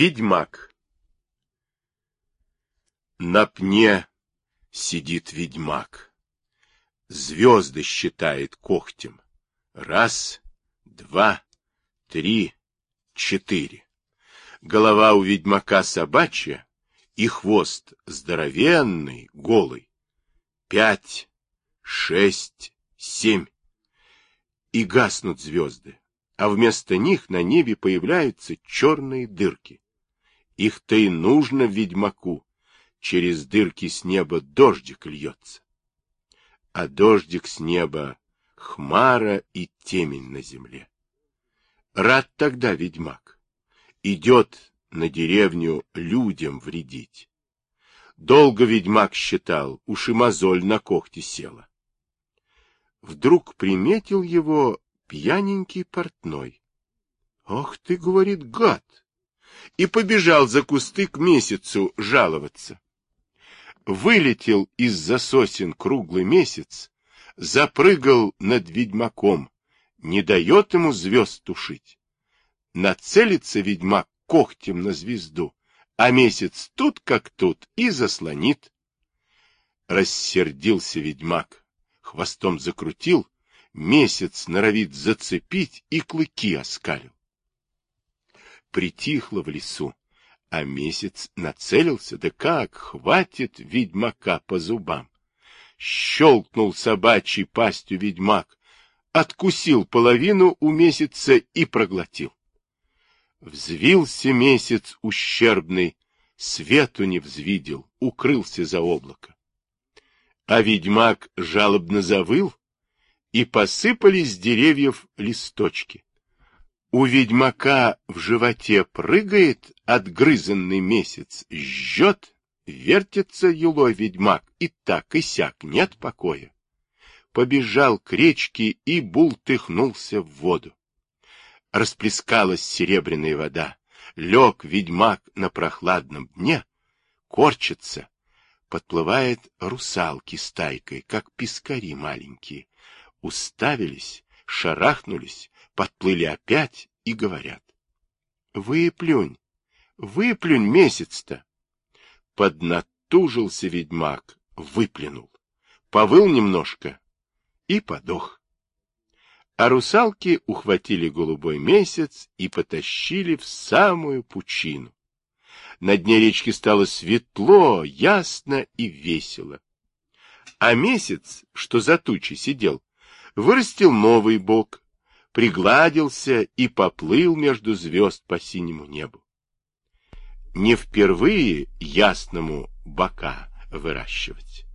Ведьмак. На пне сидит ведьмак, звезды считает когтем. 1, 2, 3, 4. Голова у ведьмака собачья, и хвост здоровенный, голый. 5, 6, 7. И гаснут звезды, а вместо них на небе появляются черные дырки. Их-то и нужно ведьмаку. Через дырки с неба дождик льется. А дождик с неба — хмара и темень на земле. Рад тогда ведьмак. Идет на деревню людям вредить. Долго ведьмак считал, уж и мозоль на когти села. Вдруг приметил его пьяненький портной. «Ах ты, — говорит, — гад!» И побежал за кусты к месяцу жаловаться. Вылетел из-за сосен круглый месяц, запрыгал над ведьмаком, не дает ему звезд тушить. Нацелится ведьмак когтем на звезду, а месяц тут как тут и заслонит. Рассердился ведьмак, хвостом закрутил, месяц норовит зацепить и клыки оскалил. Притихло в лесу, а месяц нацелился, да как хватит ведьмака по зубам. Щелкнул собачьей пастью ведьмак, откусил половину у месяца и проглотил. Взвился месяц ущербный, свету не взвидел, укрылся за облако. А ведьмак жалобно завыл, и посыпались с деревьев листочки. У ведьмака в животе прыгает отгрызанный месяц, жжет, вертится юлой ведьмак, и так и сяк, нет покоя. Побежал к речке и бултыхнулся в воду. Расплескалась серебряная вода, лег ведьмак на прохладном дне, корчится, подплывает русалки стайкой, как пескари маленькие, уставились, шарахнулись, подплыли опять и говорят: выплюнь месяц-то. Поднатужился ведьмак, выплюнул, повыл немножко и подох. А русалки ухватили голубой месяц и потащили в самую пучину. На дне речки стало светло, ясно и весело. А месяц, что за тучей сидел, вырастил новый бок, пригладился и поплыл между звезд по синему небу. Не впервые ясному бока выращивать.